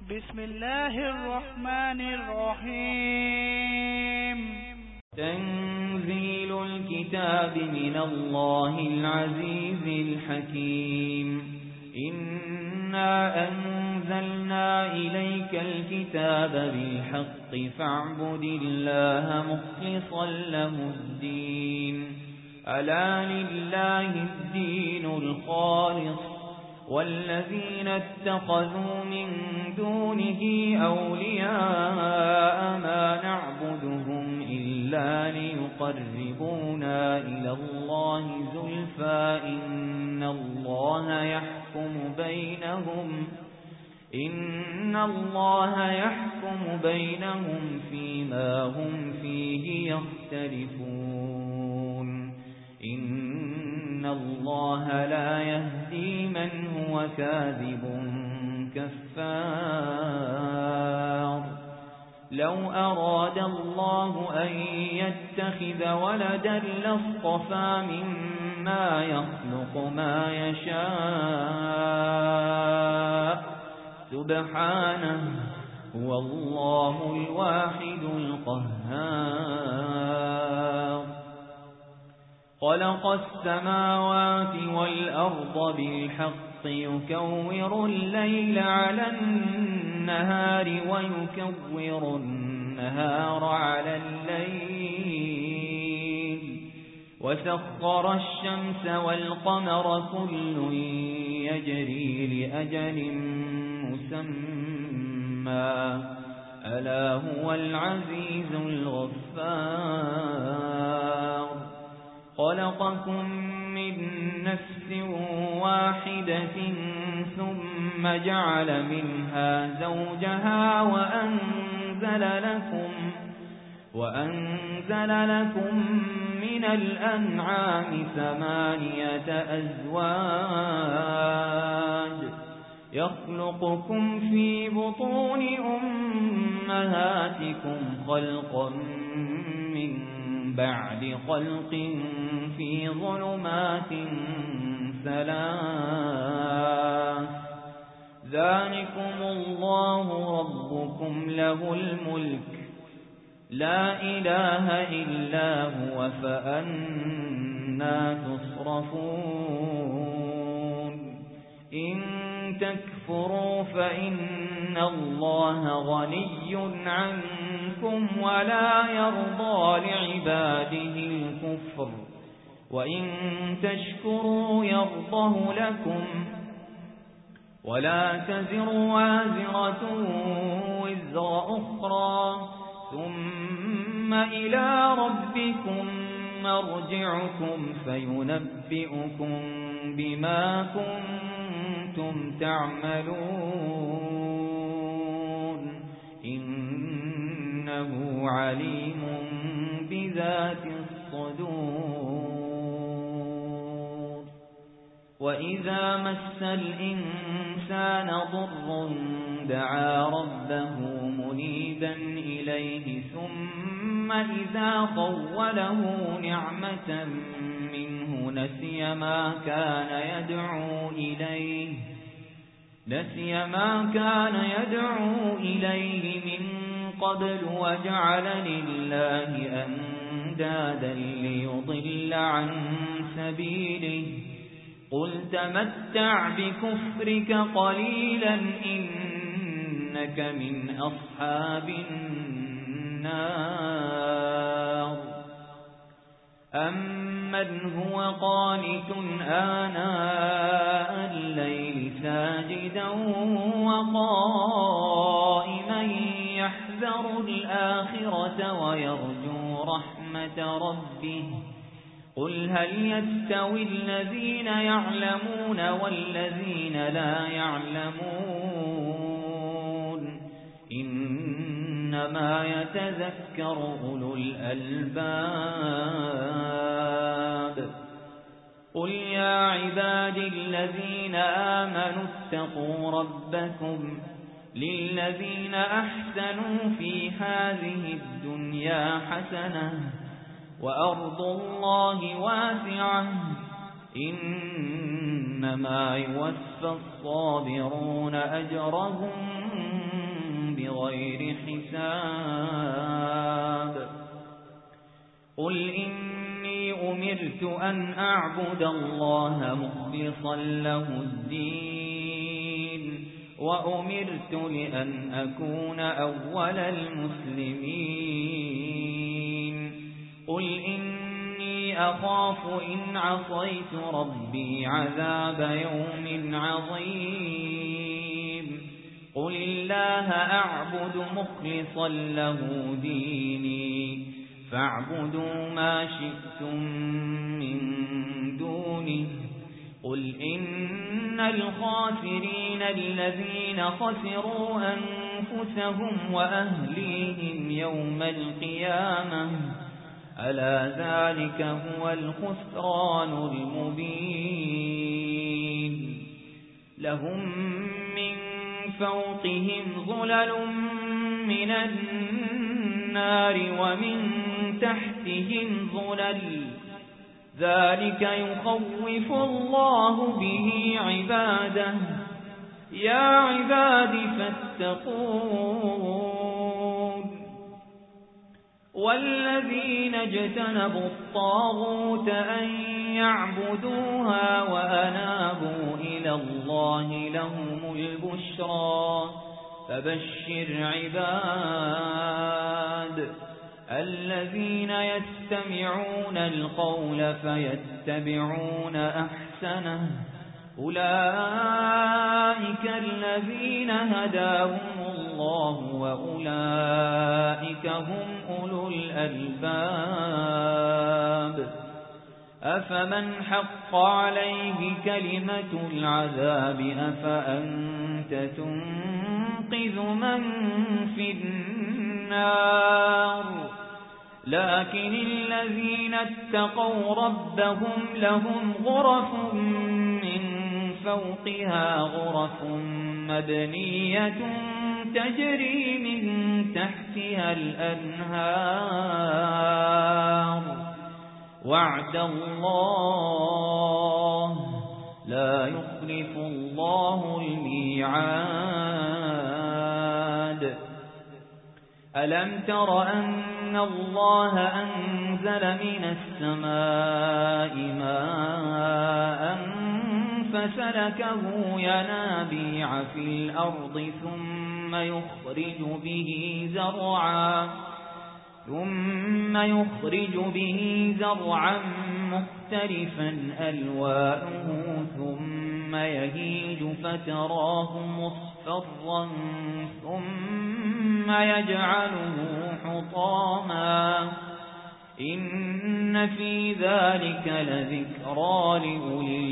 بسم الله الرحمن الرحيم. تنزيل الكتاب من الله العزيز الحكيم. إنا أنزلنا إليك الكتاب بالحق فاعبد الله مخلصا له الدين. ألا لله الدين الخالص، والذين اتخذوا من دونه أولياء ما نعبدهم إلا ليقربونا إلى الله زلفى إن الله يحكم بينهم فيما هم فيه يختلفون. إن الله لا يهدي من هو كاذب كفار. لو أراد الله أن يتخذ ولدا لاصطفى مما يخلق ما يشاء سبحانه، هو الله الواحد القهار. خلق السماوات والأرض بالحق يكور الليل على النهار ويكور النهار على الليل، وسخر الشمس والقمر كل يجري لأجل مسمى، ألا هو العزيز الغفار. خلقكم من نفس واحدة ثم جعل منها زوجها وأنزل لكم من الأنعام 8 أزواج يخلقكم في بطون أمهاتكم خلقا من بعد خلق في ظلمات 3. ذلكم الله ربكم له الملك لا إله إلا هو فأنى تصرفون. إن تكفروا فإن الله غني عنكم ولا يرضى لعباده الكفر، وإن تشكروا يرضه لكم، ولا تزر وازرة وزر أخرى، ثم إلى ربكم مرجعكم فينبئكم بما كنتم تعملون. إنه عليم بذات الصدور. وإذا مس الإنسان ضر دعا ربه منيبا إليه ثم إذا خوله نعمة منه نسي ما كان يدعو إليه من قبل وجعل لله أندادا ليضل عن سبيله. قل تمتع بكفرك قليلا إنك من أصحاب النار. أمن هو قانت آناء الليل ساجدا وقائما يحذر الآخرة ويرجو رحمة ربه. قل هل يستوي الذين يعلمون والذين لا يعلمون؟ إنما يتذكر أولو الألباب. قل يا عبادي الذين آمنوا اتقوا ربكم للذين أحسنوا في هذه الدنيا حسنة وأرض الله واسعة إنما يوفى الصابرون أجرهم أمرت أن أعبد الله مخلصا له الدين وأمرت لأن أكون أول المسلمين قل إني أخاف إن عصيت ربي عذاب يوم عظيم قل الله أعبد مخلصا له ديني فاعبدوا ما شئتم من دونه قل إن الخاسرين الذين خسروا أنفسهم وأهليهم يوم القيامة ألا ذلك هو الخسران المبين لهم من فوقهم ظلل من النار ومن تحتهم ظلل ذلك يخوف الله به عباده يا عباد فاتقون والذين اجتنبوا الطاغوت أن يعبدوها وأنابوا إلى الله لهم البشرى فبشر عباد الذين يستمعون القول فيتبعون أحسنه أولئك الذين هداهم الله وأولئك هم أولو الألباب أفمن حق عليه كلمة العذاب أفأنت تنقذ من في النار لكن الذين اتقوا ربهم لهم غرف من فوقها غرف مبنية تجري من تحتها الأنهار وعد الله لا يخلف الله الميعاد ألم تر أن الله أنزل من السماء ماء فسلكه ينابيع في الأرض ثم يخرج به زرعا مختلفا ألوانه ثم يهيج فتراه مصفرا ثم يجعله حطاما إن في ذلك لذكرى لأولي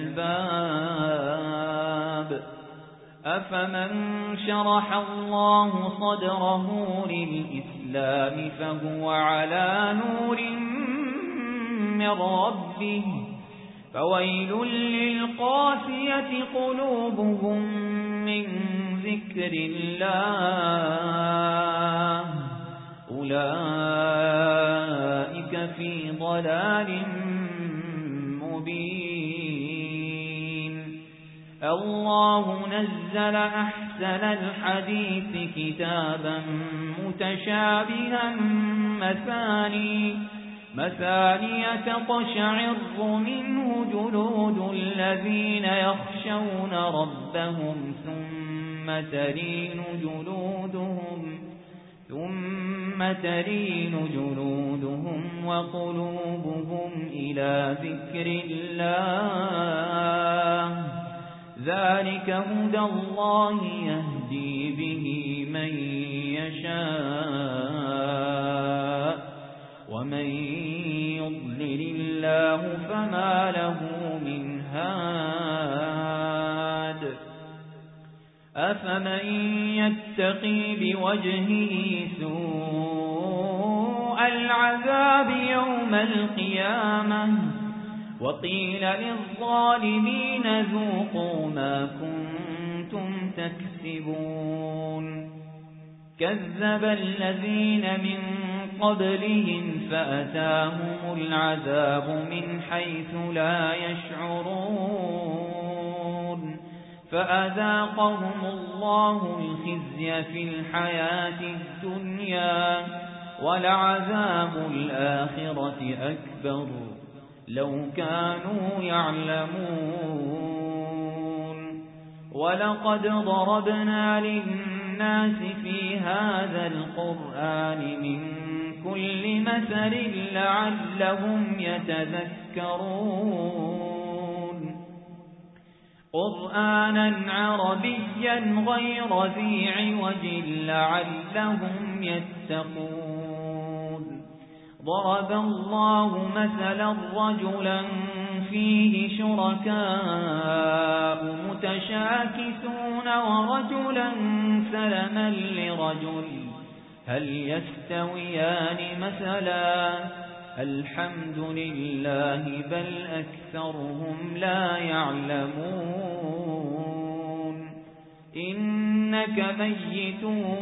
الألباب أفمن شرح الله صدره للإسلام فهو على نور من ربه فويل للقاسية قلوبهم من ذكر الله أولئك في ضلال مبين الله نزل أحسن الحديث كتابا متشابها مثاني تقشعر منه جلود الذين يخشون ربهم ثم تلين جلودهم وقلوبهم إلى ذكر الله ذلك هدى الله يهدي به من يشاء ومن يضلل الله فما له من هاد أفمن يتقي بوجهه سوء العذاب يوم القيامة وقيل للظالمين ذوقوا ما كنتم تكسبون كذب الذين من قبلهم فأتاهم العذاب من حيث لا يشعرون فأذاقهم الله الخزي في الحياة الدنيا ولعذاب الآخرة أكبر لو كانوا يعلمون ولقد ضربنا للناس في هذا القرآن من كل مثل لعلهم يتذكرون قرآنا عربيا غير ذي عوج لعلهم يتقون ضرب الله مثلا رجلا فيه شركاء متشاكسون ورجلا سلما لرجل هل يستويان مثلا الحمد لله بل أكثرهم لا يعلمون إنك ميت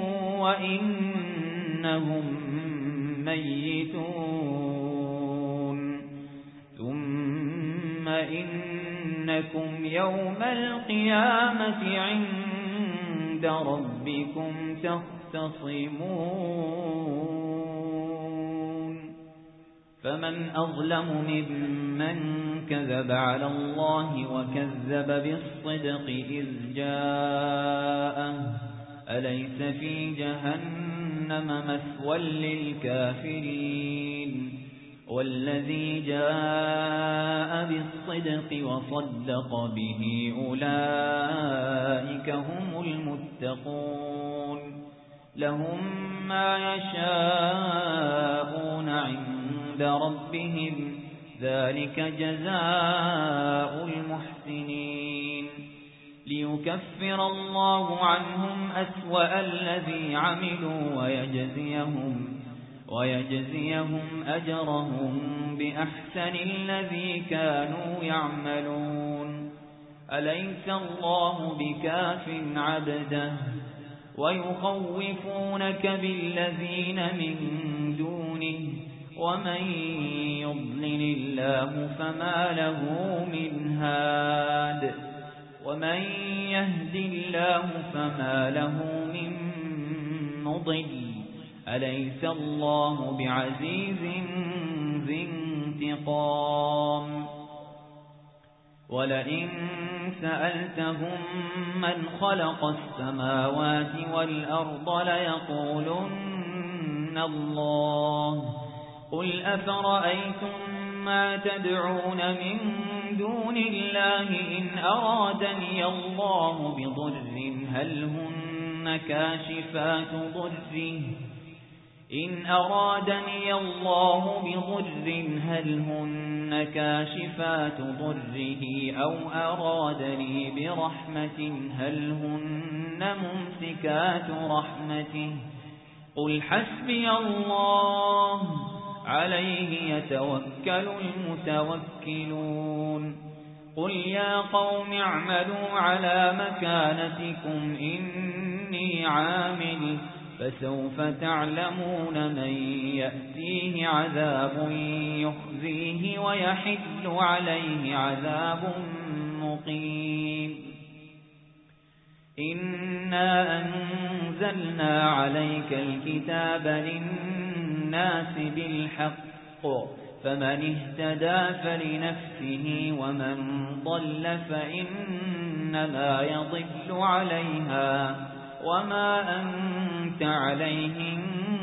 وإنهم ميتون ثم إنكم يوم القيامة عند ربكم تختصمون فمن أظلم ممن كذب على الله وكذب بالصدق إذ جاءه أليس في جهنم مثوى للكافرين والذي جاء بالصدق وصدق به أولئك هم المتقون لهم ما يشاءون عند ربهم ذلك جزاء المحسنين ليكفر الله عنهم أسوأ الذي عملوا ويجزيهم أجرهم بأحسن الذي كانوا يعملون أليس الله بكاف عبده ويخوفونك بالذين من دونه ومن يضلل الله فما له من هاد ومن يهد الله فما له من مضل أليس الله بعزيز ذي انتقام ولئن سألتهم من خلق السماوات والأرض ليقولن الله قل أفرأيتم ما تدعون من دون الله إن أرادني الله بضر هل هن كاشفات ضره إن أرادني الله بضر هل هن كاشفات ضره أو أرادني برحمة هل هن ممسكات رحمته قل حسبي الله عليه يتوكل المتوكلون قل يا قوم اعملوا على مكانتكم إني عامل فسوف تعلمون من يأتيه عذاب يخزيه ويحل عليه عذاب مقيم إنا أنزلنا عليك الكتاب للناس بالحق فمن اهتدى فلنفسه ومن ضل فإنما يضل عليها وما أنت عليهم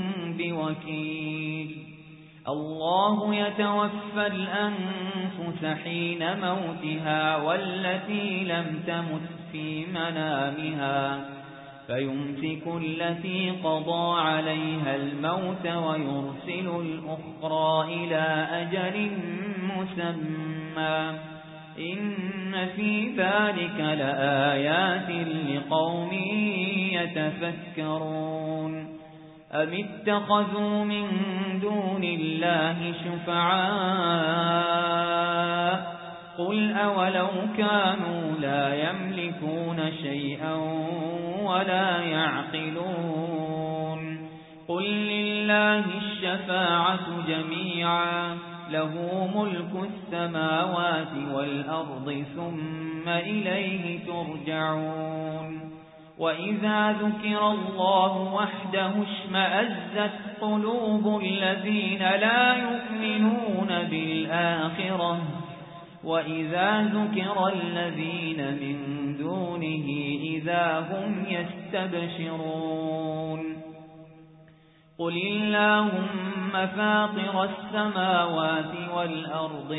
بوكيل الله يتوفى الأنفس حين موتها والتي لم تمت في منامها فيمسك التي قضى عليها الموت ويرسل الأخرى إلى أجل مسمى إن في ذلك لآيات لقوم يتفكرون أم اتخذوا من دون الله شفعاء قل أولو كانوا لا يملكون شيئا ولا يعقلون قل لله الشفاعة جميعا له ملك السماوات والأرض ثم إليه ترجعون وإذا ذكر الله وحده اشمأزت قلوب الذين لا يؤمنون بالآخرة وإذا ذكر الذين من دونه إذا هم يستبشرون قل اللهم فاطر السماوات والأرض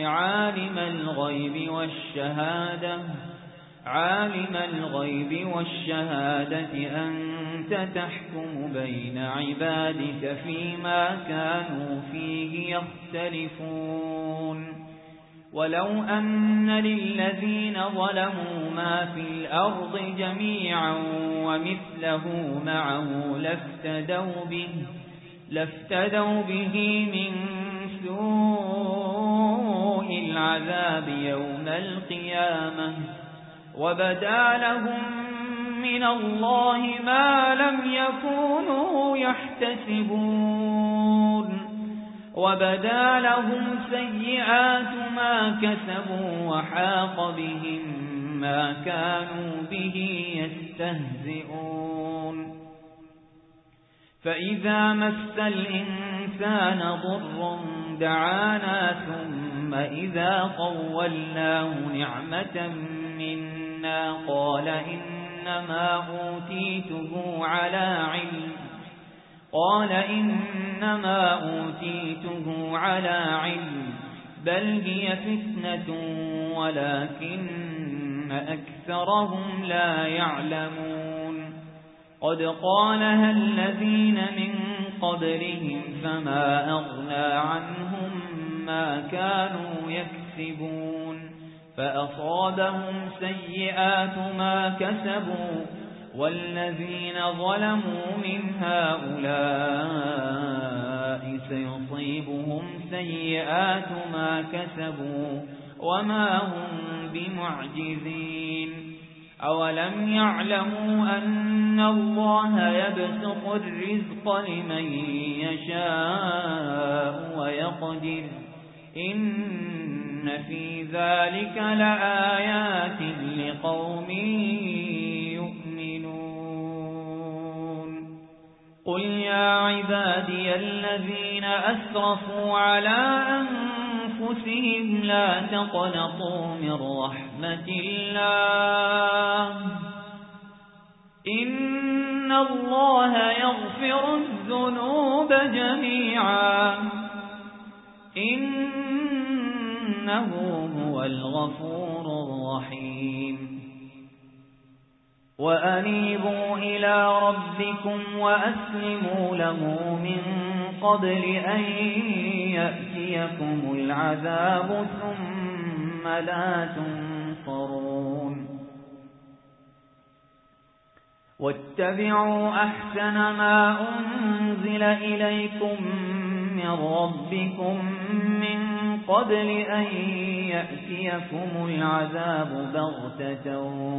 عالم الغيب والشهادة أنت تحكم بين عبادك فيما كانوا فيه يختلفون ولو أن للذين ظلموا ما في الأرض جميعا ومثله معه لافتدوا به من سوء العذاب يوم القيامة وبدا لهم من الله ما لم يكونوا يحتسبون وبدا لهم سيئات ما كسبوا وحاق بهم ما كانوا به يستهزئون فإذا مس الإنسان ضر دعانا ثم إذا خولناه نعمة منا قال إنما أوتيته على علم بل هي فتنة ولكن أكثرهم لا يعلمون قد قالها الذين من قبلهم فما أغنى عنهم ما كانوا يكسبون فأصابهم سيئات ما كسبوا والذين ظلموا من هؤلاء سيصيبهم سيئات ما كسبوا وما هم بمعجزين أولم يعلموا أن الله يبسط الرزق لمن يشاء ويقدر إن في ذلك لآيات لقوم يؤمنون قل يا عبادي الذين أسرفوا على أنفسهم لا تقنطوا من رحمة الله إن الله يغفر الذنوب جميعا إنه هو الغفور الرحيم وأنيبوا إلى ربكم وأسلموا له من قبل أن يأتيكم العذاب ثم لا تنصرون واتبعوا أحسن ما أنزل إليكم من ربكم من قبل أن يأتيكم العذاب بغتة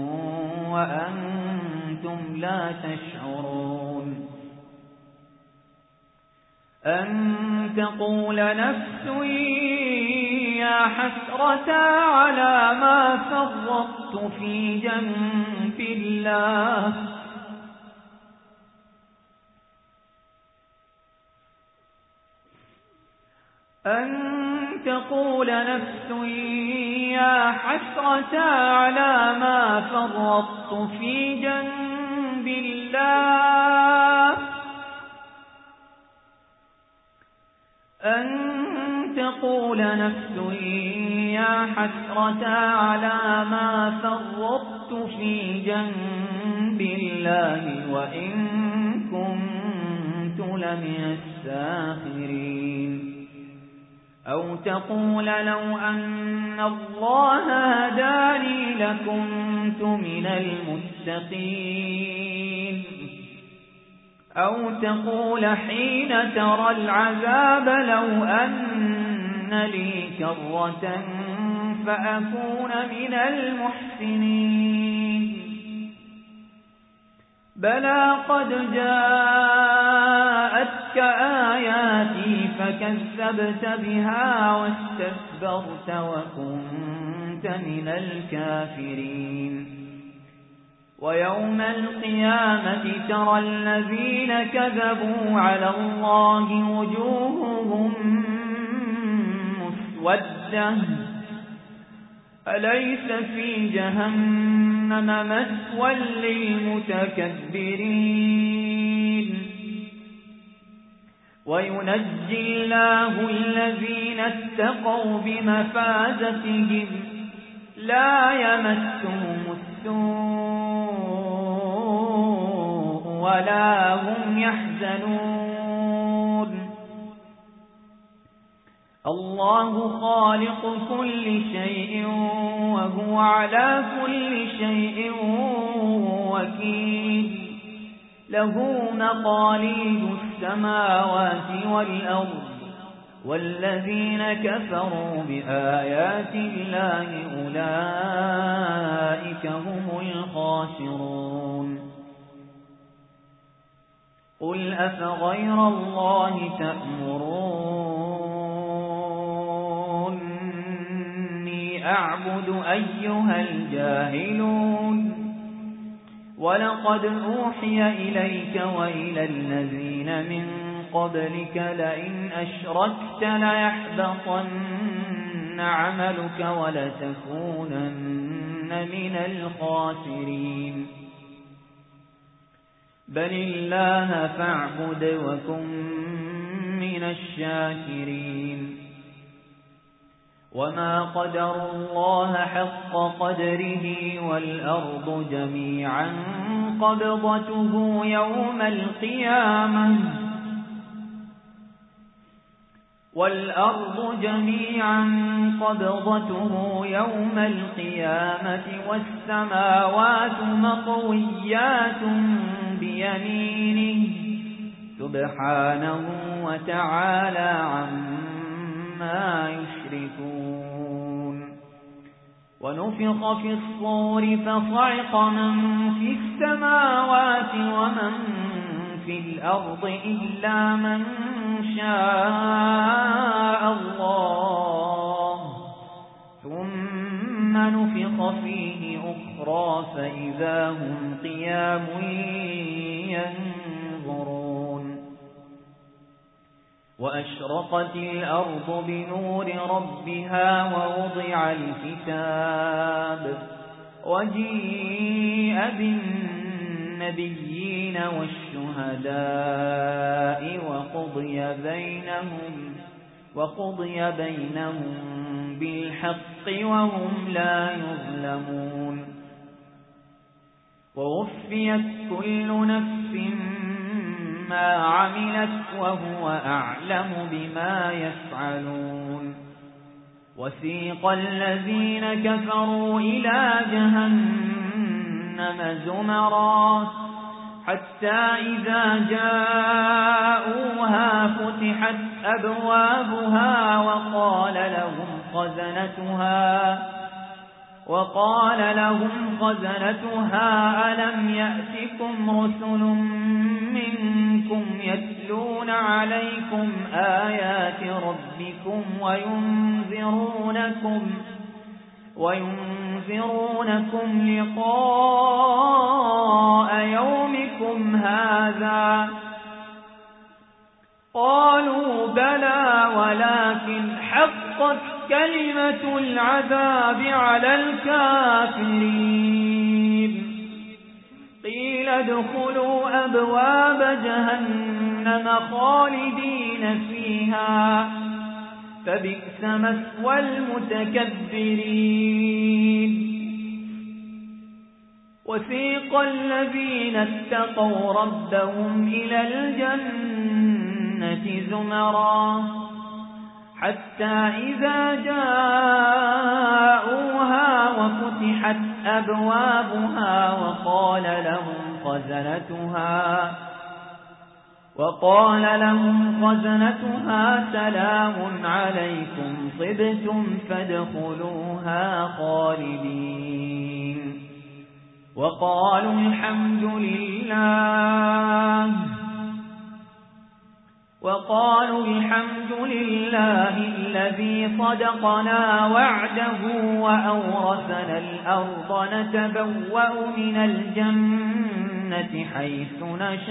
وأنتم لا تشعرون أن تقول نفس يا حسرة على ما فرطت في جنب الله أن تقول نفس يا حسرة على ما فرطت في جنب الله أن تقول نفس يا حسرة على ما فرطت في جنب الله وإن كنت لمن الساخرين أو تقول لو أن الله هداني لكنت من المتقين أو تقول حين ترى العذاب لو أن لي كرة فأكون من المحسنين بلى قد جاءتك آياتي فكذبت بها واستكبرت وكنت من الكافرين ويوم القيامة ترى الذين كذبوا على الله وجوههم مسودة أليس في جهنم مثوى للمتكبرين وينجي الله الذين اتقوا بمفازتهم لا يمسهم السوء ولا هم يحزنون الله خالق كل شيء وهو على كل شيء وكيل له مقاليد السماوات والأرض والذين كفروا بآيات الله أولئك هم الخاسرون قل أفغير الله تأمروني أعبد أيها الجاهلون ولقد أوحي إليك وإلى الذين من قبلك لئن أشركت ليحبطن عملك ولتكونن من الخاسرين بل الله فاعبد وكن من الشاكرين وما قدر الله حق قدره والأرض جميعا قبضته يوم القيامة والسماوات مطويات بيمينه سبحانه وتعالى عما يشركون ونفخ في الصور فصعق من في السماوات ومن في الأرض إلا من شاء الله ثم نفخ فيه أخرى فإذا هم قيام ينظرون وأشرقت الأرض بنور ربها ووضع الكتاب وجيء بالنبيين والشهداء وقضي بينهم بالحق وهم لا يظلمون ووفيت كل نفس ما عملت وهو أعلم بما يفعلون وسيق الذين كفروا إلى جهنم زمرا حتى إذا جاءوها فتحت أبوابها وقال لهم خزنتها ألم يأتكم رسل منكم يتلون عليكم آيات ربكم وينذرونكم لقاء يومكم هذا قالوا بلى ولكن حقت كلمة العذاب على الكافرين قيل ادخلوا أبواب جهنم خالدين فيها فبئس مثوى المتكبرين وسيق الذين اتقوا ربهم إلى الجنة زمرا حتى إذا جاءوها وفتحت أبوابها وقال لهم خزنتها سلام عليكم طبتم فادخلوها خالدين وقالوا الحمد لله وقالوا الحمد لله الذي صدقنا وعده وأورثنا الأرض نتبوأ من الجنة حيث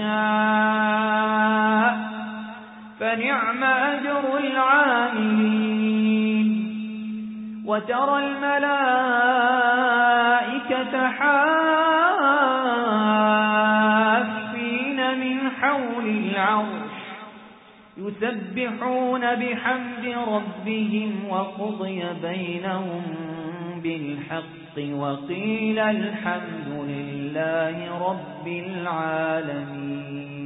نشاء فنعم أجر العاملين وترى الملائكة حافين من حول العرش يسبحون بحمد ربهم وقضي بينهم بالحق وقيل الحمد لله رب العالمين.